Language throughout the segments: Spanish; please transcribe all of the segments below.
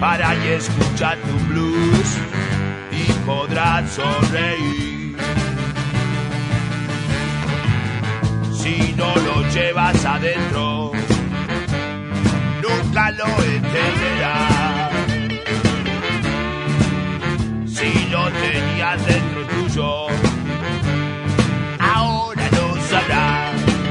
para y escuchar tu blues y podrás sonreír. Si no lo llevas adentro, nunca lo entenderás. Si lo tenías dentro tuyo, ahora lo sabrás.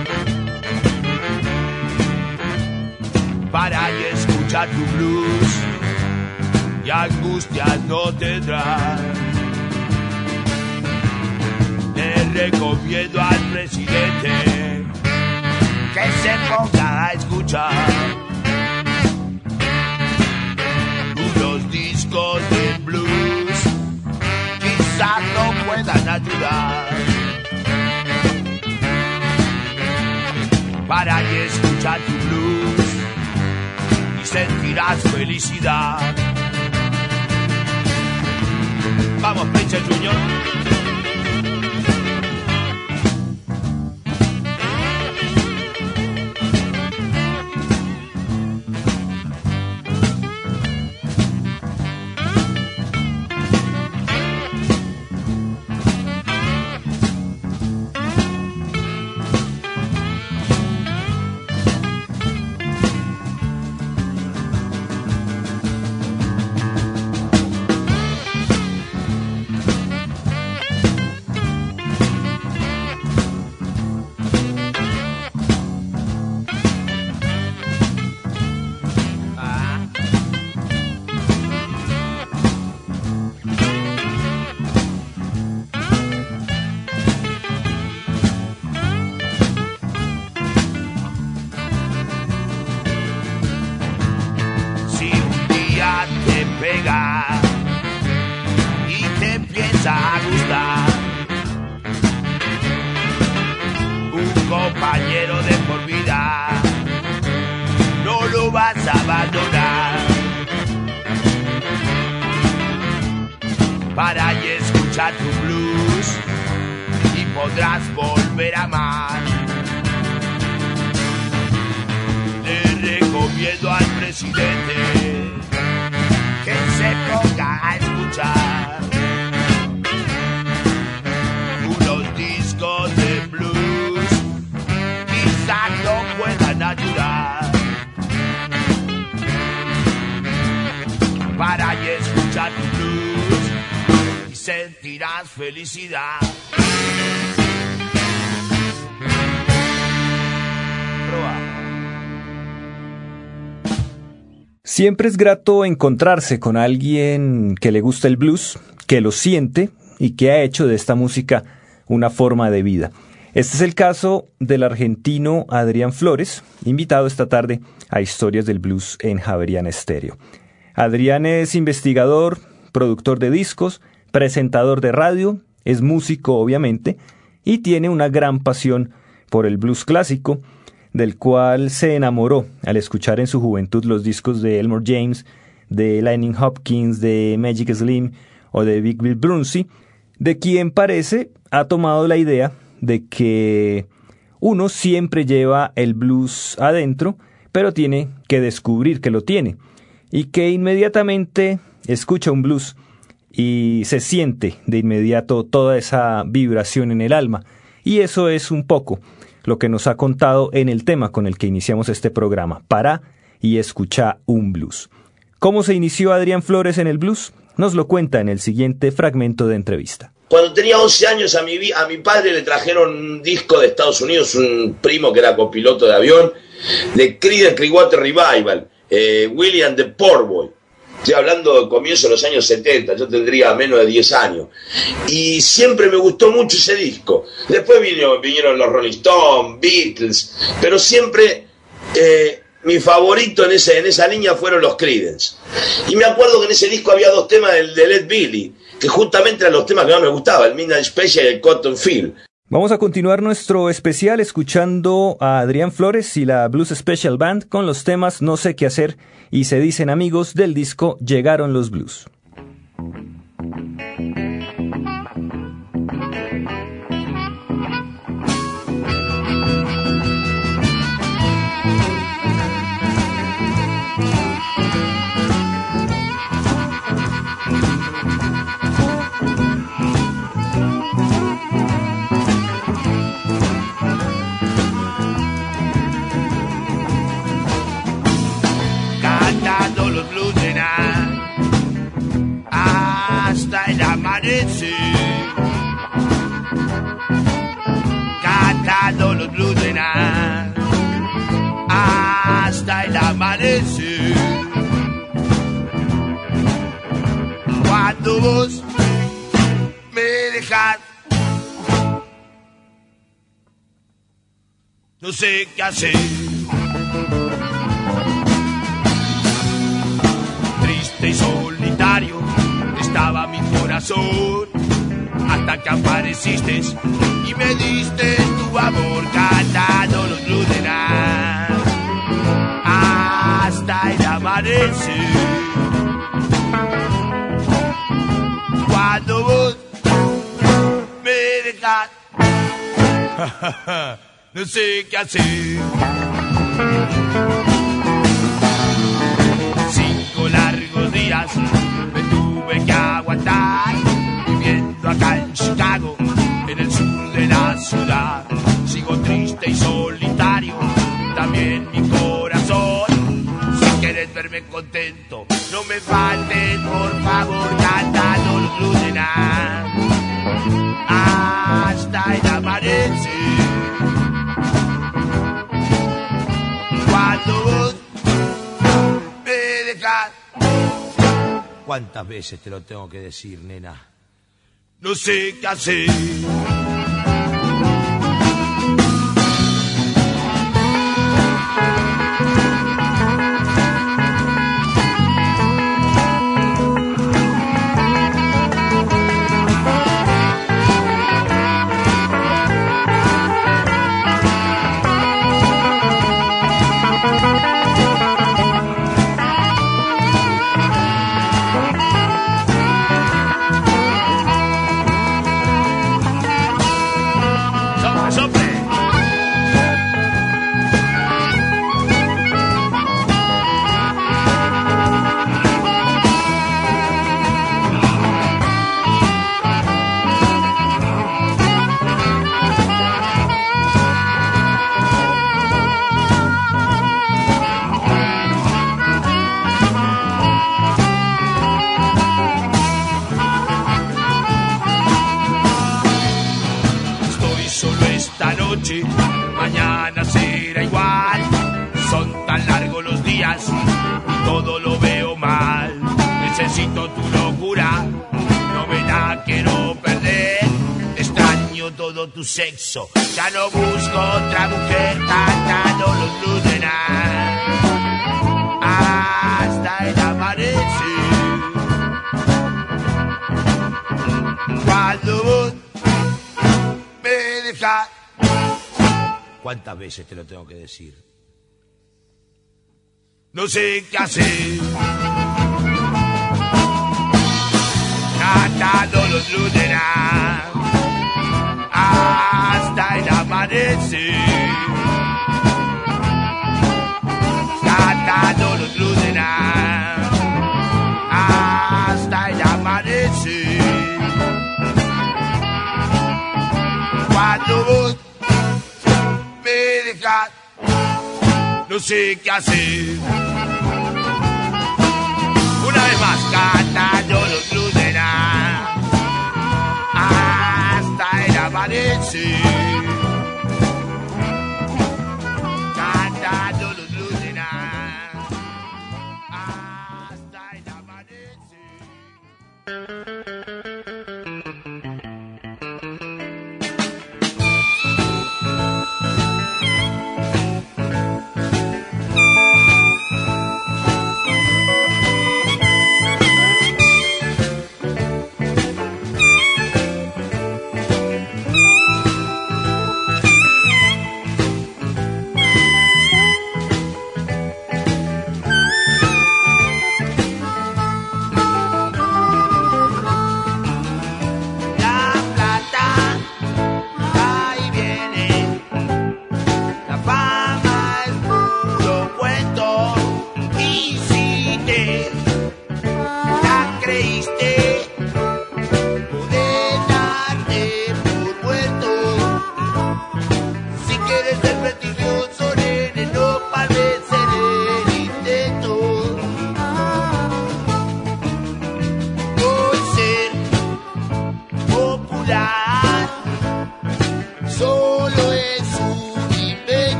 Para y escucha tu blues y angustias no tendrás. Te recomiendo al presidente que se ponga a escuchar unos discos de blues, quizás no puedan ayudar. Para y escucha tu blues y sentirás felicidad. Vamos, Prince Junior. Y te empieza a gustar un compañero de por vida, no lo vas a abandonar. Para y escuchar tu blues y podrás volver a amar. Le recomiendo al presidente que se ponga a escuchar unos discos de blues, quizás no puedan ayudar. Para y escuchar tu blues y sentirás felicidad. Siempre es grato encontrarse con alguien que le gusta el blues, que lo siente y que ha hecho de esta música una forma de vida. Este es el caso del argentino Adrián Flores, invitado esta tarde a Historias del Blues en Javeriana Estéreo. Adrián es investigador, productor de discos, presentador de radio, es músico obviamente y tiene una gran pasión por el blues clásico, del cual se enamoró al escuchar en su juventud los discos de Elmore James, de Lightning Hopkins, de Magic Slim o de Big Bill Brunsey, de quien parece ha tomado la idea de que uno siempre lleva el blues adentro, pero tiene que descubrir que lo tiene, y que inmediatamente escucha un blues y se siente de inmediato toda esa vibración en el alma, y eso es un poco lo que nos ha contado en el tema con el que iniciamos este programa, Para y escucha un blues. ¿Cómo se inició Adrián Flores en el blues? Nos lo cuenta en el siguiente fragmento de entrevista. Cuando tenía 11 años a mi padre le trajeron un disco de Estados Unidos, un primo que era copiloto de avión, de Creedence Clearwater Revival, William the Poor Boy. Estoy hablando de comienzo de los años 70, yo tendría menos de 10 años. Y siempre me gustó mucho ese disco. Después vinieron los Rolling Stones, Beatles, pero siempre mi favorito en esa línea fueron los Creedence. Y me acuerdo que en ese disco había dos temas de Led Billy, que justamente eran los temas que más me gustaban, el Midnight Special y el Cotton Field. Vamos a continuar nuestro especial escuchando a Adrián Flores y la Blues Special Band con los temas No sé qué hacer y Se dicen amigos del disco Llegaron los Blues. cantando los blues, nena, hasta el amanecer. Cantando los blues, nena, hasta el amanecer. Cuando vos me dejás, no sé qué hacer. Triste y solitario estaba mi corazón, hasta que apareciste y me diste tu amor. Cantando los blues, nena, hasta el amanecer. Cuando vos me dejás, no sé qué hacer. 5 largos días me tuve que aguantar, viviendo acá en Chicago, en el sur de la ciudad. Sigo triste y solitario, también mi corazón. Si quieres verme contento, no me falten, por favor, cantando los blues, nena, hasta el amanecer. Cuando vos me dejás, ¿cuántas veces te lo tengo que decir, nena? No sé qué hacer. Mañana será igual, son tan largos los días y todo lo veo mal. Necesito tu locura, no me la quiero perder. Extraño todo tu sexo, ya no busco otra mujer. Cantando los blues, nena, hasta el amanecer. Cuando vos me dejas, ¿cuántas veces te lo tengo que decir? No sé qué hacer. Cantando los blues, nena, hasta el amanecer. Cantando los blues, nena, hasta el amanecer. Cuando vos me dejas, no sé qué hacer. Una vez más, cantando los blues, nena, hasta el amanecer. Cantando los blues, nena, hasta el amanecer.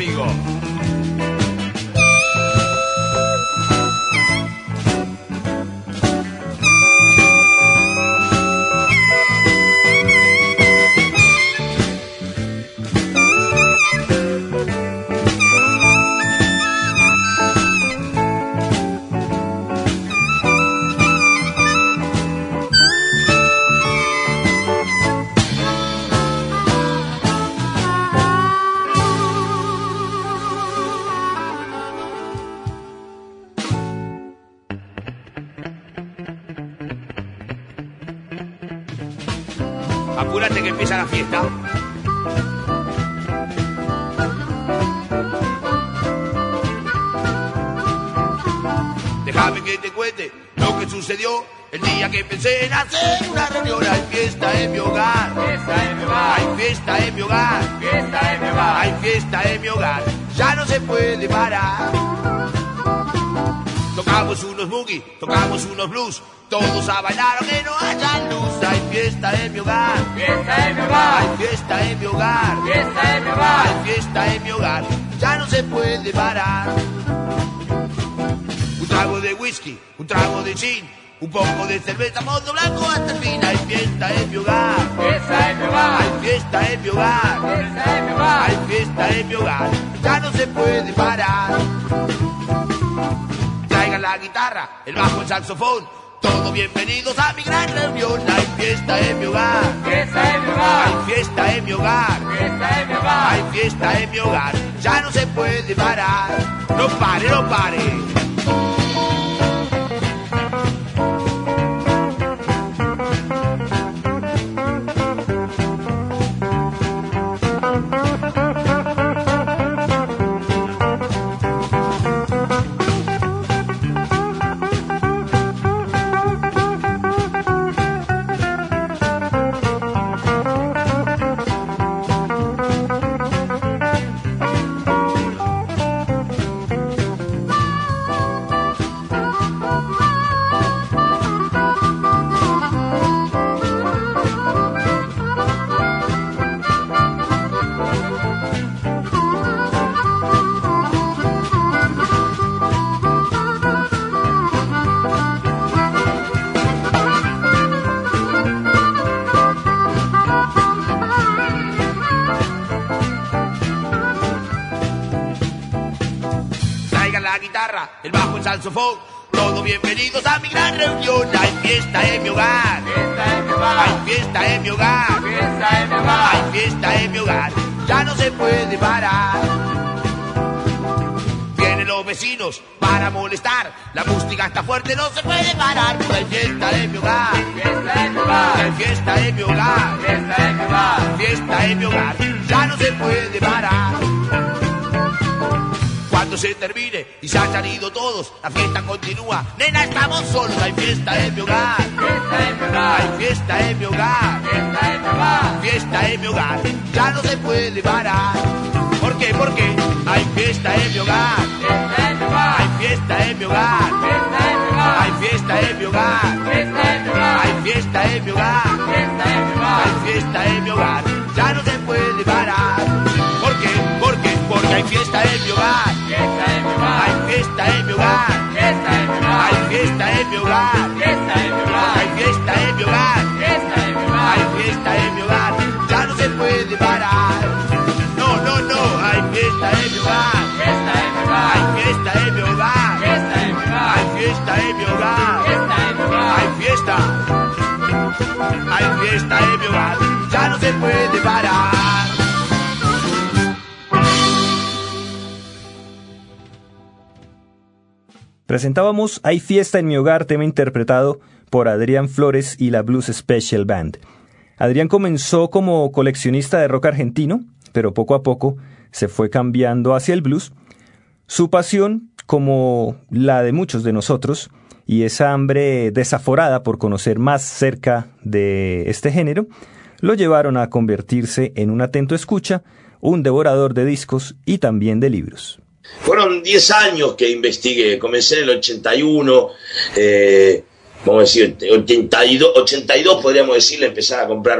conmigo. Apúrate que empieza la fiesta. Déjame que te cuente lo que sucedió el día que pensé en hacer una reunión. Hay fiesta en mi hogar, Fiesta en mi hogar, hay fiesta en mi hogar, fiesta en mi hogar, hay fiesta en mi hogar. Ya no se puede parar. Tocamos unos boogie, tocamos unos blues, todos a bailar aunque no haya luz. Hay fiesta en mi hogar, fiesta en mi hogar, hay fiesta en mi hogar, fiesta en mi hogar, hay fiesta en mi hogar. Ya no se puede parar. Un trago de whisky, un trago de gin, un poco de cerveza, modo blanco hasta el fin. Hay fiesta en mi hogar, fiesta en mi hogar, hay fiesta en mi hogar, fiesta en mi hogar, hay fiesta en mi hogar. Ya no se puede parar. Traigan la guitarra, el bajo, el saxofón, todos bienvenidos a mi gran reunión. Hay fiesta en mi hogar, fiesta en mi hogar, hay fiesta en mi hogar, fiesta en mi hogar. hay fiesta en mi hogar. Ya no se puede parar. No pare, no pare. La guitarra, el bajo, el saxofón, todos bienvenidos a mi gran reunión. Hay fiesta en mi hogar, Fiesta en mi hogar, hay fiesta en mi hogar, fiesta en mi hogar, hay fiesta en mi hogar. Ya no se puede parar. Vienen los vecinos para molestar, la música está fuerte, no se puede parar. Hay fiesta en mi hogar, fiesta en mi hogar, hay fiesta en mi hogar, fiesta en mi hogar. fiesta en mi hogar. Ya no se puede parar. Cuando se termine y se hayan ido todos, la fiesta continúa. Nena, estamos solos. Hay fiesta en mi hogar, Fiesta en mi hogar, hay fiesta en mi hogar, fiesta en mi hogar, fiesta en mi hogar. Ya no se puede parar. ¿Por qué? Porque hay fiesta en mi hogar, fiesta en mi hogar, hay fiesta en mi hogar, fiesta en mi hogar, hay fiesta en mi hogar, fiesta en mi hogar, hay fiesta en mi hogar, fiesta en mi hogar. hay fiesta en mi hogar. Ya no se puede parar. ¿Por qué? Porque hay fiesta en mi hogar, Fiesta en mi hogar, hay fiesta en mi hogar, fiesta en mi hogar, hay fiesta en mi hogar, fiesta en mi hogar, hay fiesta en mi hogar, fiesta en mi hogar, hay fiesta en mi hogar. Ya no se puede parar. No, no, no, hay fiesta en mi hogar, fiesta en mi hay hogar, fiesta en mi hogar, fiesta en mi hogar, hay fiesta en mi hogar, fiesta en mi hogar. hay fiesta en mi hogar. Ya no se puede parar. Presentábamos Hay fiesta en mi hogar, tema interpretado por Adrián Flores y la Blues Special Band. Adrián comenzó como coleccionista de rock argentino, pero poco a poco se fue cambiando hacia el blues. Su pasión, como la de muchos de nosotros, y esa hambre desaforada por conocer más cerca de este género, lo llevaron a convertirse en un atento escucha, un devorador de discos y también de libros. Fueron 10 años que investigué, comencé en el 81, vamos a decir, 82 podríamos decirle, empezar a comprar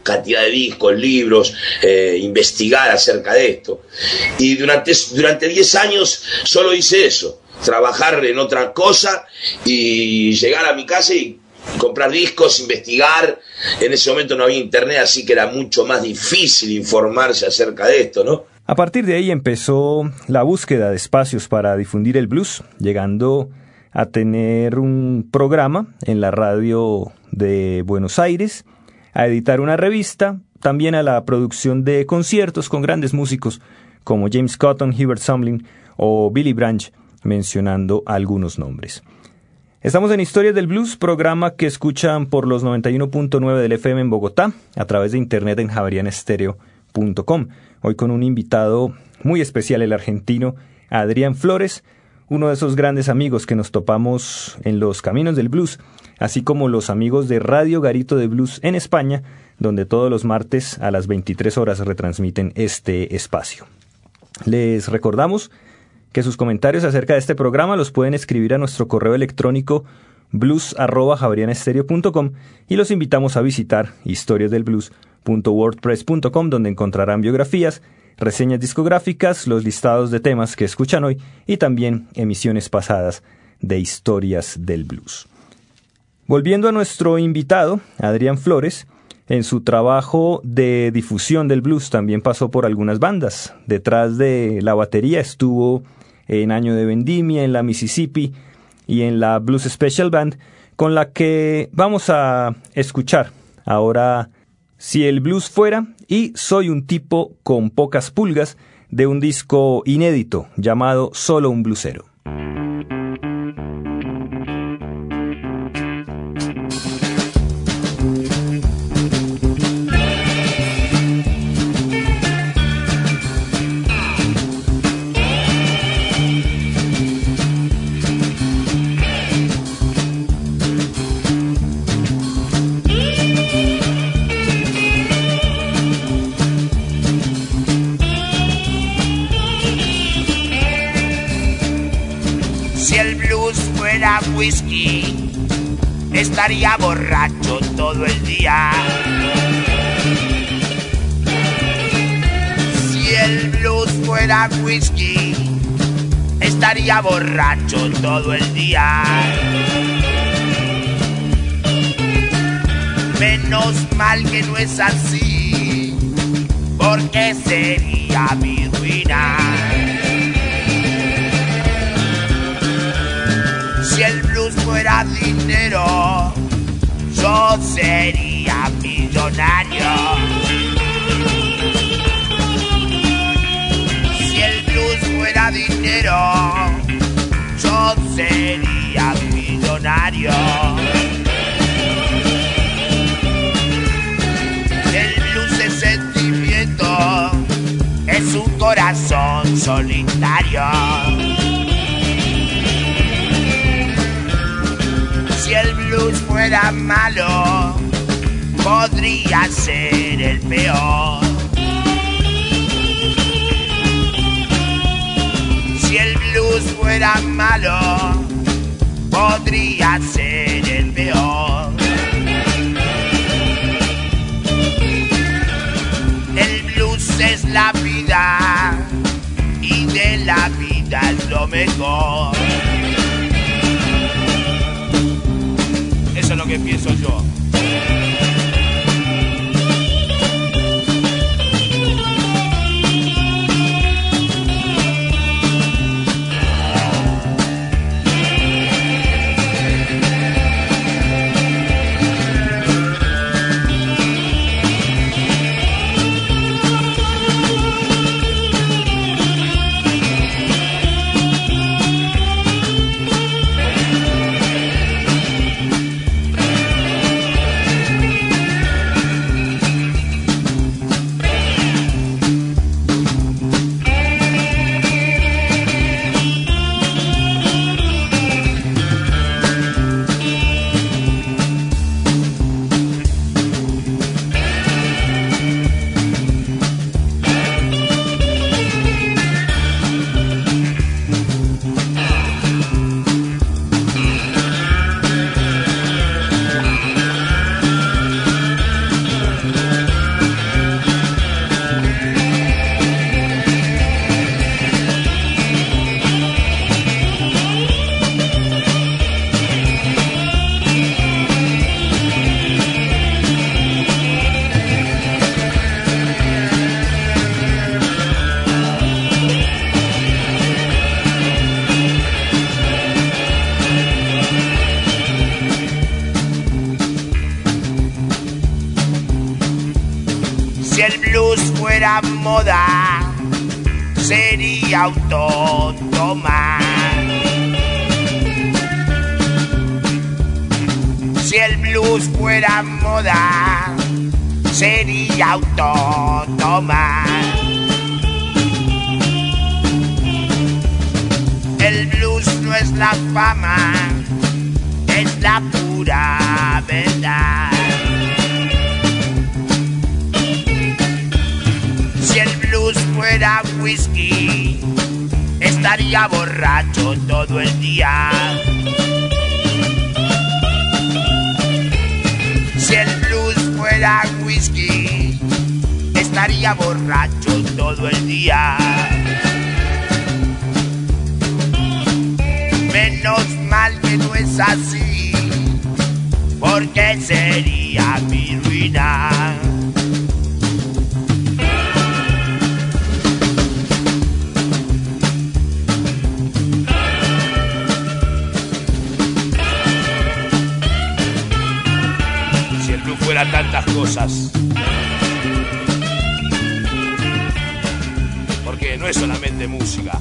cantidad de discos, libros, investigar acerca de esto. Y durante 10 años solo hice eso, trabajar en otra cosa y llegar a mi casa y comprar discos, investigar. En ese momento no había internet, así que era mucho más difícil informarse acerca de esto, ¿no? A partir de ahí empezó la búsqueda de espacios para difundir el blues, llegando a tener un programa en la radio de Buenos Aires, a editar una revista, también a la producción de conciertos con grandes músicos como James Cotton, Hubert Sumlin o Billy Branch, mencionando algunos nombres. Estamos en Historias del Blues, programa que escuchan por los 91.9 del FM en Bogotá, a través de internet en javerianestereo.com. Hoy con un invitado muy especial, el argentino Adrián Flores, uno de esos grandes amigos que nos topamos en los caminos del blues, así como los amigos de Radio Garito de Blues en España, donde todos los martes a las 23 horas retransmiten este espacio. Les recordamos que sus comentarios acerca de este programa los pueden escribir a nuestro correo electrónico blues@javerianestereo.com y los invitamos a visitar historiasdelblues.wordpress.com, donde encontrarán biografías, reseñas discográficas, los listados de temas que escuchan hoy y también emisiones pasadas de Historias del Blues. Volviendo a nuestro invitado, Adrián Flores, en su trabajo de difusión del blues también pasó por algunas bandas. Detrás de la batería estuvo en Año de Vendimia, en la Mississippi y en la Blues Special Band, con la que vamos a escuchar ahora Si el blues fuera y Soy un tipo con pocas pulgas, de un disco inédito llamado Solo un blusero. Whisky, estaría borracho todo el día. Si el blues fuera whisky, estaría borracho todo el día. Menos mal que no es así, porque sería mi ruina. Si el blues fuera dinero, yo sería millonario. Si el blues fuera dinero, yo sería millonario. El blues es sentimiento, es un corazón solitario. Si el blues fuera malo, podría ser el peor. Si el blues fuera malo, podría ser el peor. El blues es la vida y de la vida es lo mejor. Eso es lo que pienso yo. el blues fuera moda, sería autónoma. Si el blues fuera moda, sería autónoma. El blues no es la fama, es la pura verdad. Si el blues fuera whisky, estaría borracho todo el día. Si el blues fuera whisky, estaría borracho todo el día. Menos mal que no es así, porque sería mi ruina. Si el blues fuera tantas cosas, porque no es solamente música.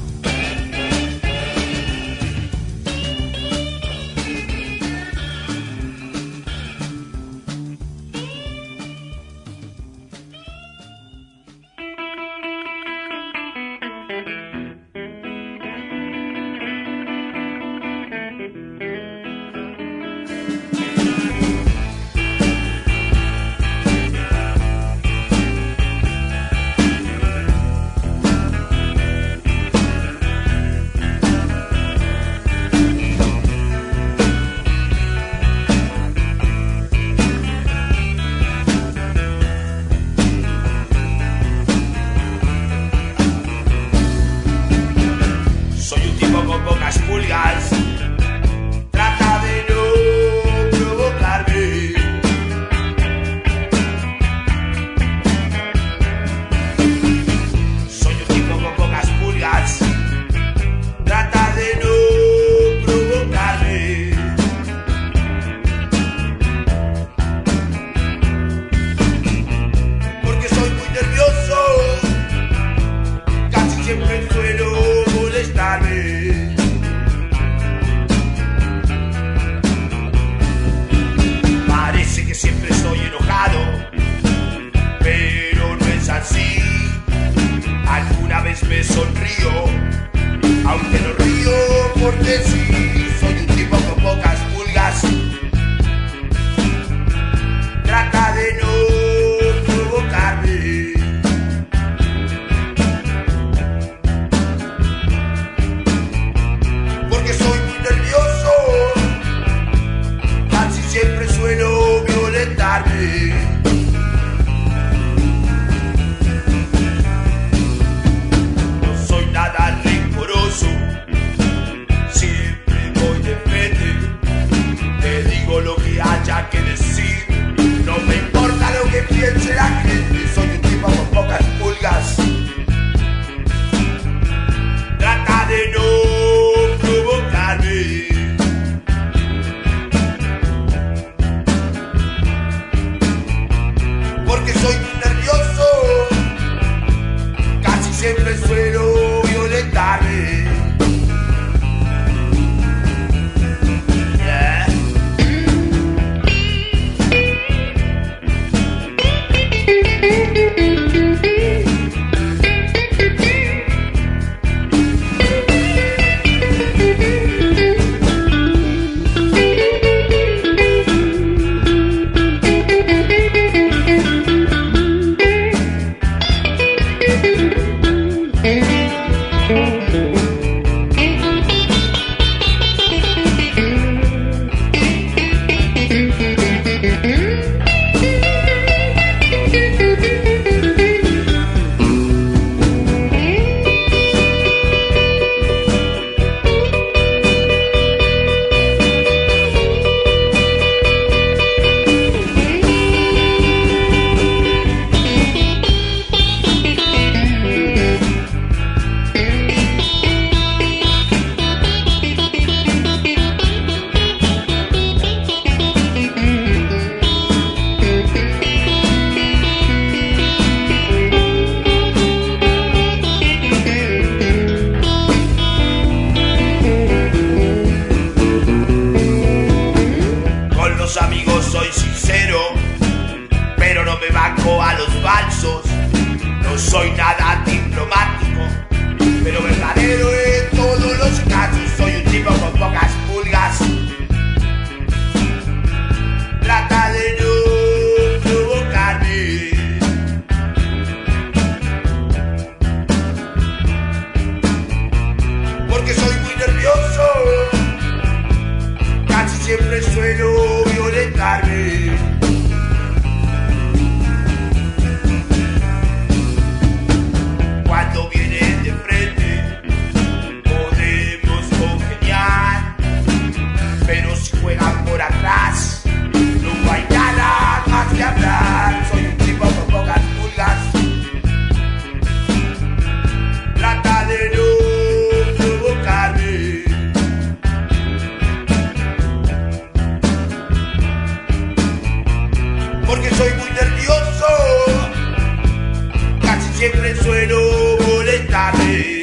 siempre suelo molestarme.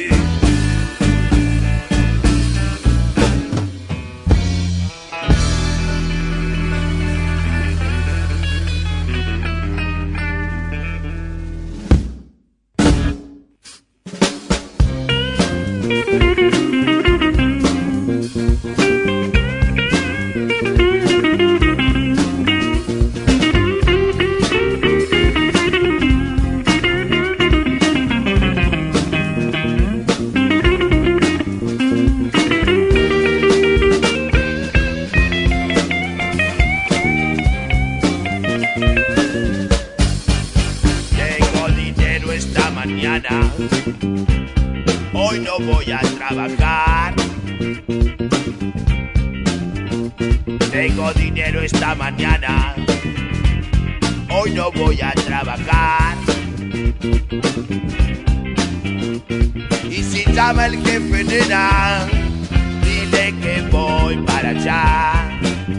Hoy no voy a trabajar. Tengo dinero esta mañana. Hoy no voy a trabajar. Y si llama el jefe, nena, dile que voy para allá.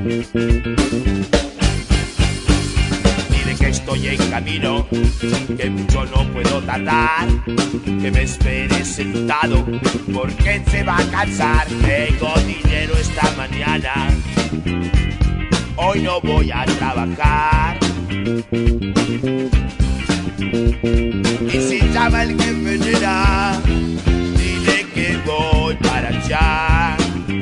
Que estoy en camino, que mucho no puedo tardar, que me espere sentado, porque se va a cansar. Tengo dinero esta mañana, hoy no voy a trabajar. Y si llama el jefe, nena, dile que voy para allá.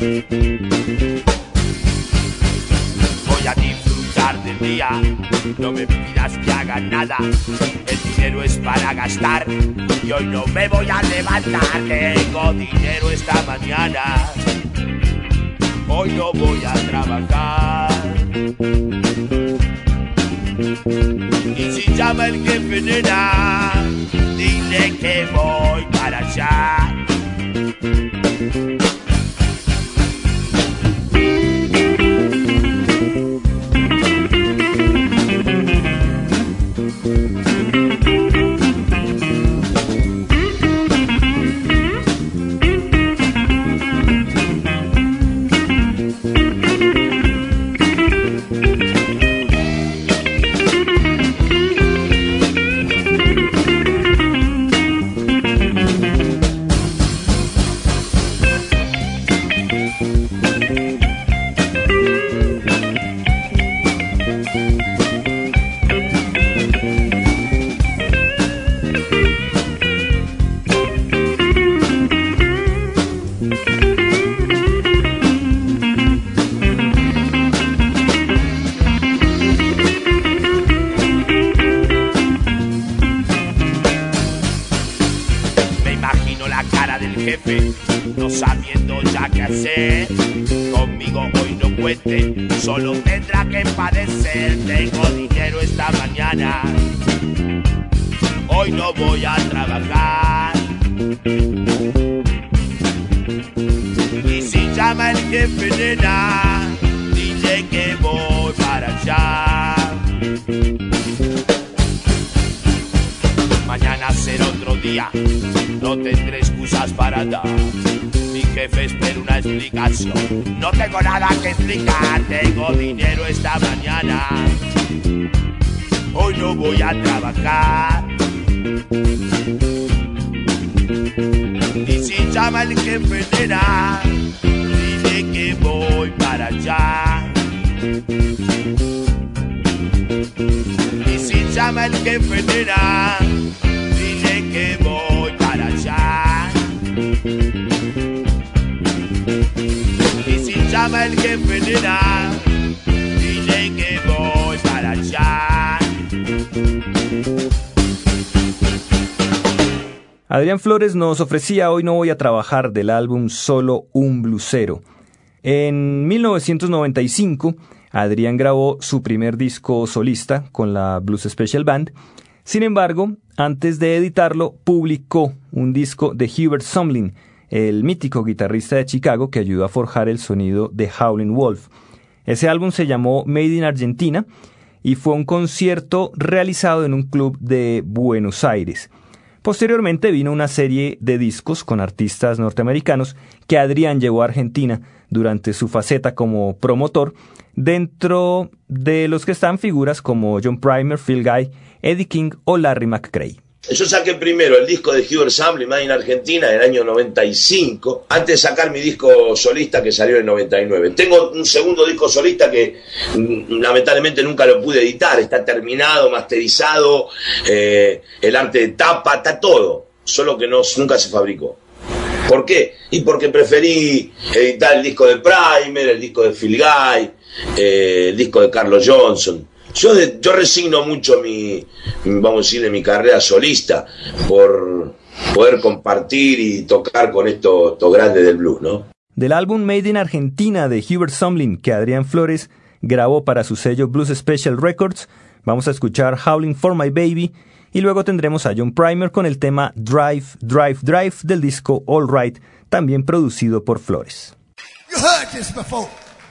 Voy a disfrutar del día, no me pidas que haga nada. El dinero es para gastar y hoy no me voy a levantar. Tengo dinero esta mañana, hoy no voy a trabajar. Y si llama el jefe, nena, dile que voy para allá. No sabiendo ya qué hacer, conmigo hoy no cuente, solo tendrá que padecer. Tengo dinero esta mañana, hoy no voy a trabajar. Y si llama el jefe, nena, dile que voy para allá. Mañana será otro día, no tendré excusas para dar. Mi jefe espera una explicación, no tengo nada que explicar. Tengo dinero esta mañana, hoy no voy a trabajar. Y si llama el jefe, nena, dile que voy para allá. Y si llama el jefe, nena, dile que voy para allá. Y si llama el jefe, nena, dile que voy para allá. Adrián Flores nos ofrecía Hoy no voy a trabajar del álbum Solo un blusero. En 1995, Adrián grabó su primer disco solista con la Blues Special Band. Sin embargo, antes de editarlo, publicó un disco de Hubert Sumlin, el mítico guitarrista de Chicago que ayudó a forjar el sonido de Howlin' Wolf. Ese álbum se llamó Made in Argentina y fue un concierto realizado en un club de Buenos Aires. Posteriormente vino una serie de discos con artistas norteamericanos que Adrián llevó a Argentina durante su faceta como promotor, dentro de los que están figuras como John Primer, Phil Guy, Eddie King o Larry McCray. Yo saqué primero el disco de Hubert Sumlin, Made in Argentina, en el año 95, antes de sacar mi disco solista que salió en el 99. Tengo un segundo disco solista que lamentablemente nunca lo pude editar, está terminado, masterizado, el arte de tapa, está todo, solo que nunca se fabricó. ¿Por qué? Y porque preferí editar el disco de Primer, el disco de Phil Guy, el disco de Carlos Johnson. Yo resigno mucho vamos a decirle, mi carrera solista por poder compartir y tocar con estos grandes del blues, ¿no? Del álbum Made in Argentina de Hubert Sumlin, que Adrián Flores grabó para su sello Blues Special Records, vamos a escuchar Howling for My Baby y luego tendremos a John Primer con el tema Drive, Drive, Drive del disco All Right, también producido por Flores. You heard this before.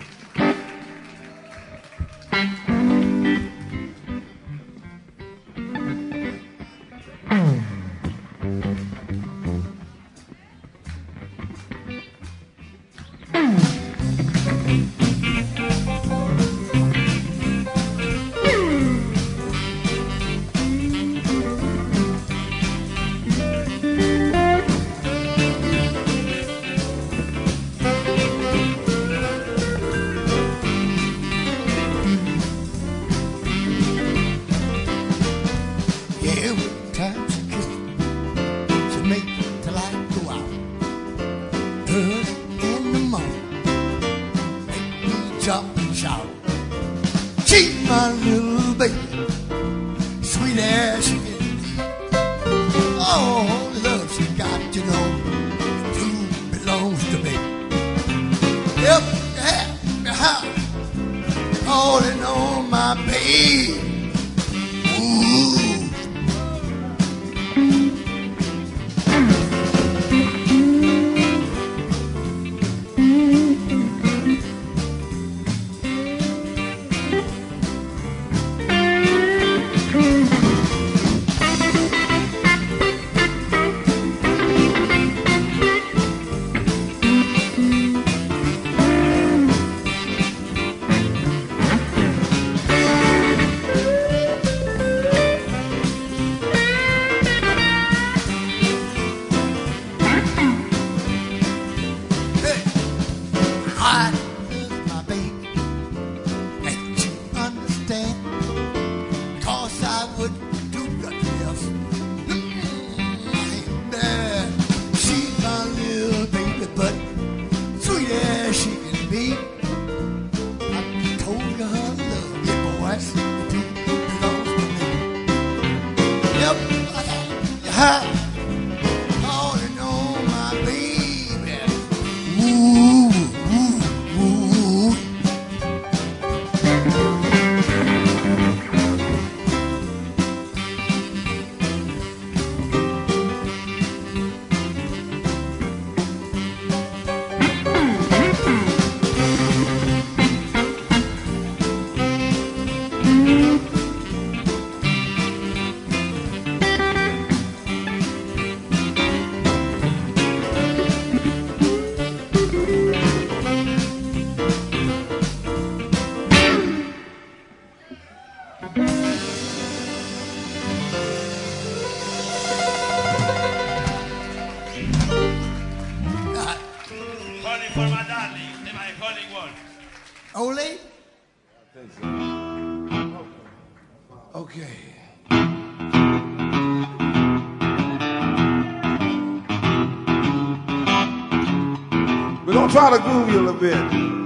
Try to groove you a little bit.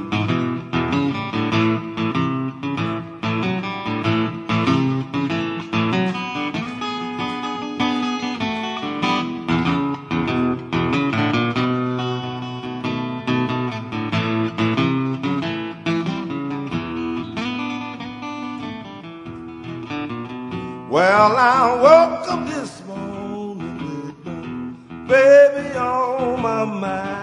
Well, I woke up this morning with my baby on my mind.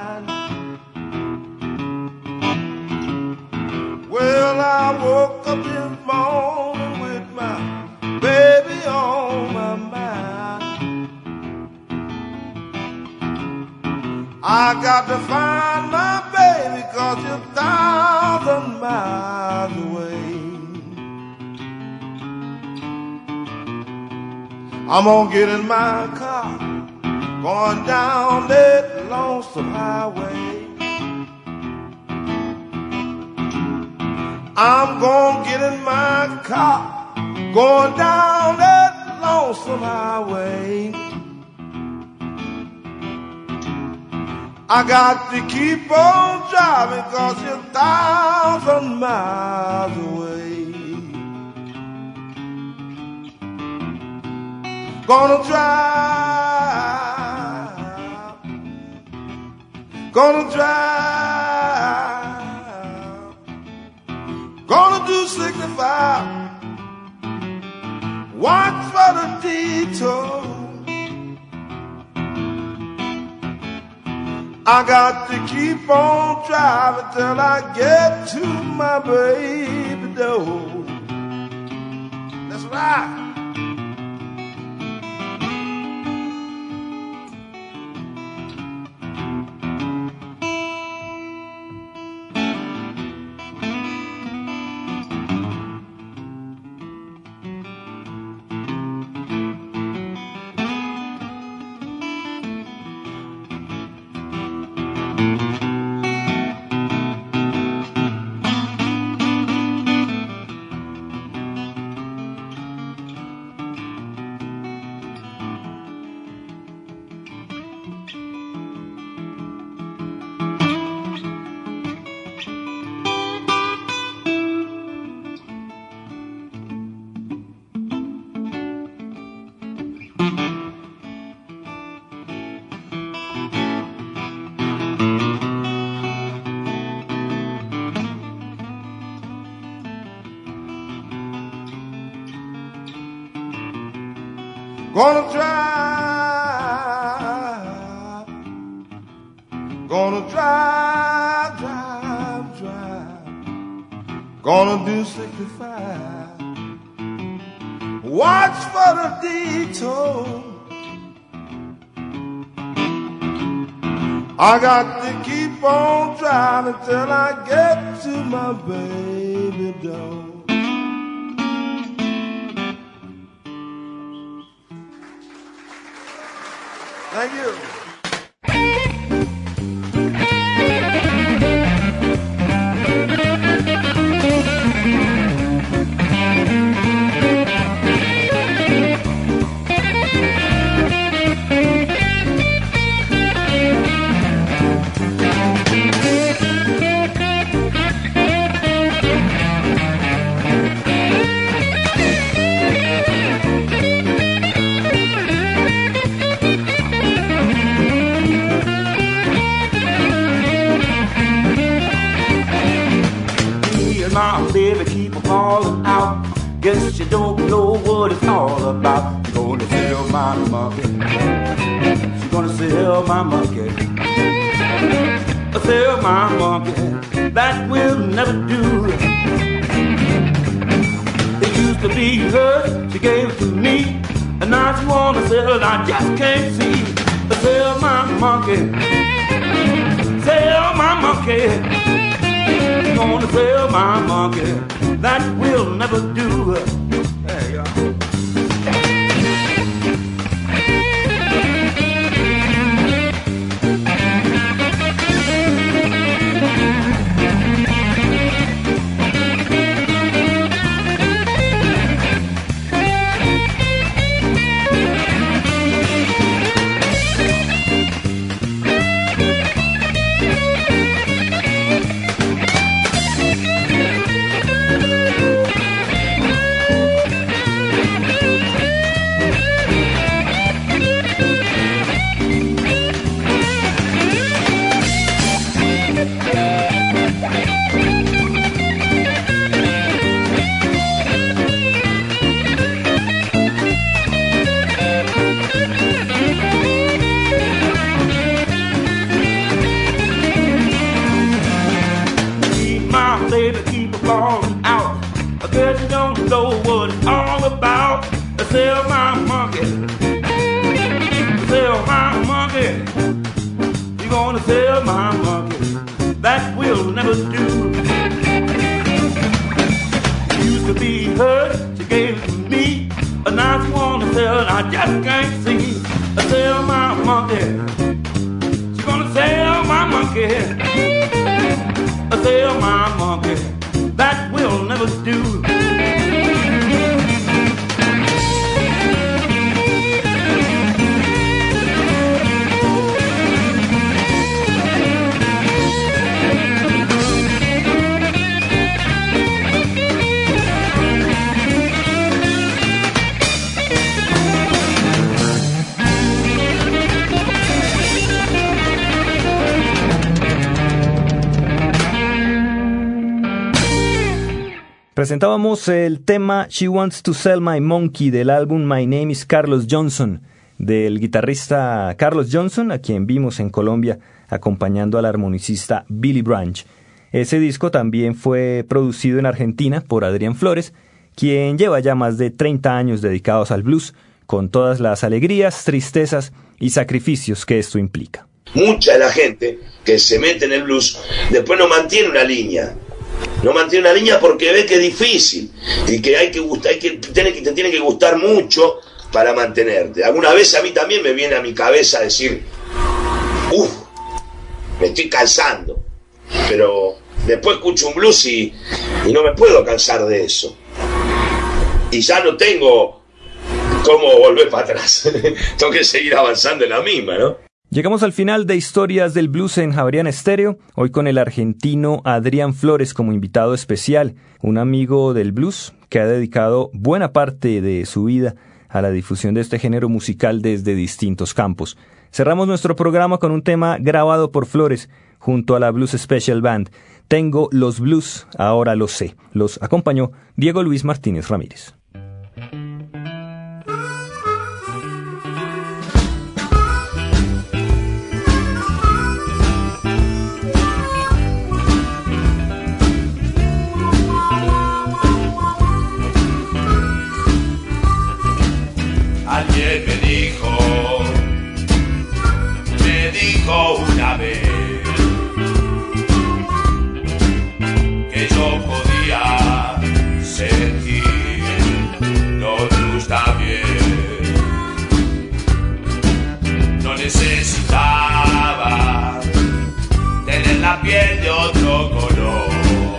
Well, I woke up this morning with my baby on my mind. I got to find my baby 'cause you're 1,000 miles away. I'm gonna get in my car, going down that lonesome highway. I'm gonna get in my car, going down that lonesome highway. I got to keep on driving 'cause you're 1,000 miles away. Gonna drive, gonna do 65, watch for the detour. I got to keep on driving till I get to my baby door. That's right. Gonna drive, gonna do 65, watch for the detour. I got to keep on driving till I get to my baby door. Thank you. My baby keep on falling out. Guess you don't know what it's all about. She's gonna sell my monkey. She's gonna sell my monkey. Sell my monkey. That will never do. It used to be hers, she gave it to me, and now she wanna sell it. I just can't see. Sell my monkey. Sell my monkey. Gonna sell my monkey, that will never do. There you go. Baby, keep it falling out. I guess you don't know what it's all about. Sell my monkey. Sell my monkey. You're gonna sell my monkey. That will never do. It used to be hers, she gave it to me, but now she wanna sell it. I I just can't see. I sell my monkey. She's gonna sell my monkey. I sell my monkey. That will never do. Presentábamos el tema She Wants to Sell My Monkey del álbum My Name is Carlos Johnson, del guitarrista Carlos Johnson, a quien vimos en Colombia acompañando al armonicista Billy Branch. Ese disco también fue producido en Argentina por Adrián Flores, quien lleva ya más de 30 años dedicados al blues, con todas las alegrías, tristezas y sacrificios que esto implica. Mucha de la gente que se mete en el blues después no mantiene una línea. No mantiene una línea porque ve que es difícil y que te tiene que gustar mucho para mantenerte. Alguna vez a mí también me viene a mi cabeza decir, me estoy cansando, pero después escucho un blues y no me puedo cansar de eso. Y ya no tengo cómo volver para atrás. Tengo que seguir avanzando en la misma, ¿no? Llegamos al final de Historias del Blues en Javeriana Estéreo, hoy con el argentino Adrián Flores como invitado especial, un amigo del blues que ha dedicado buena parte de su vida a la difusión de este género musical desde distintos campos. Cerramos nuestro programa con un tema grabado por Flores junto a la Blues Special Band. Tengo los blues, ahora lo sé. Los acompañó Diego Luis Martínez Ramírez. Alguien me dijo una vez que yo podía sentir los blues también. No necesitaba tener la piel de otro color,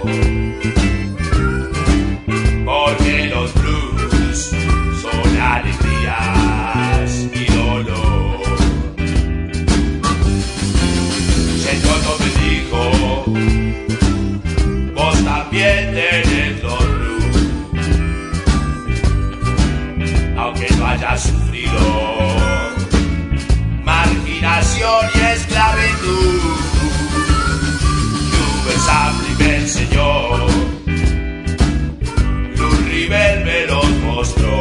porque los blues son alegrías y dolor. El tonto me dijo, vos también tenés los blues, aunque no hayas sufrido marginación y esclavitud. Lou Sample me enseñó, Lou Rivel me los mostró.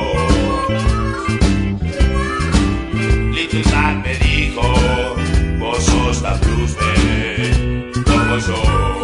Little Man me dijo, vos sos tan bluesman como yo.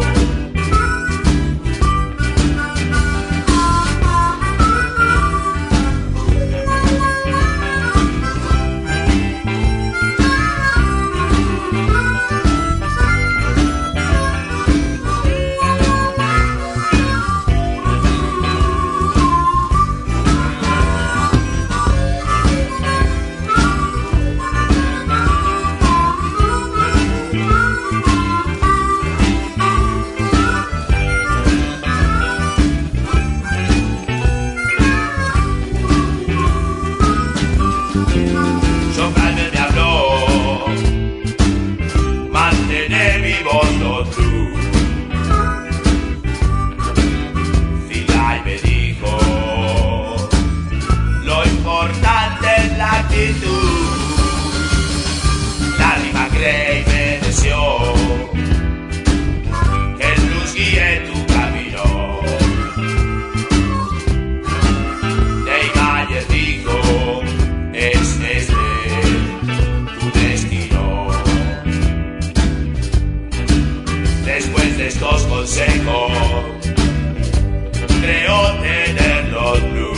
La rima Grey me deseó que el blues guíe tu camino. Dave Mayer dijo, es este tu destino. Después de estos consejos, creo tener los blues.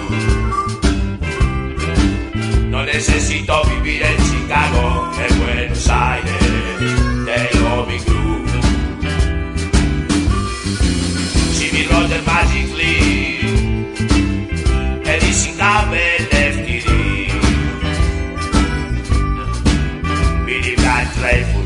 No necesito vivir en Chicago, en Buenos Aires, tengo mi groove. Jimmy Roger, Magic Lee, Eddie Singame, Lefty Lee. playful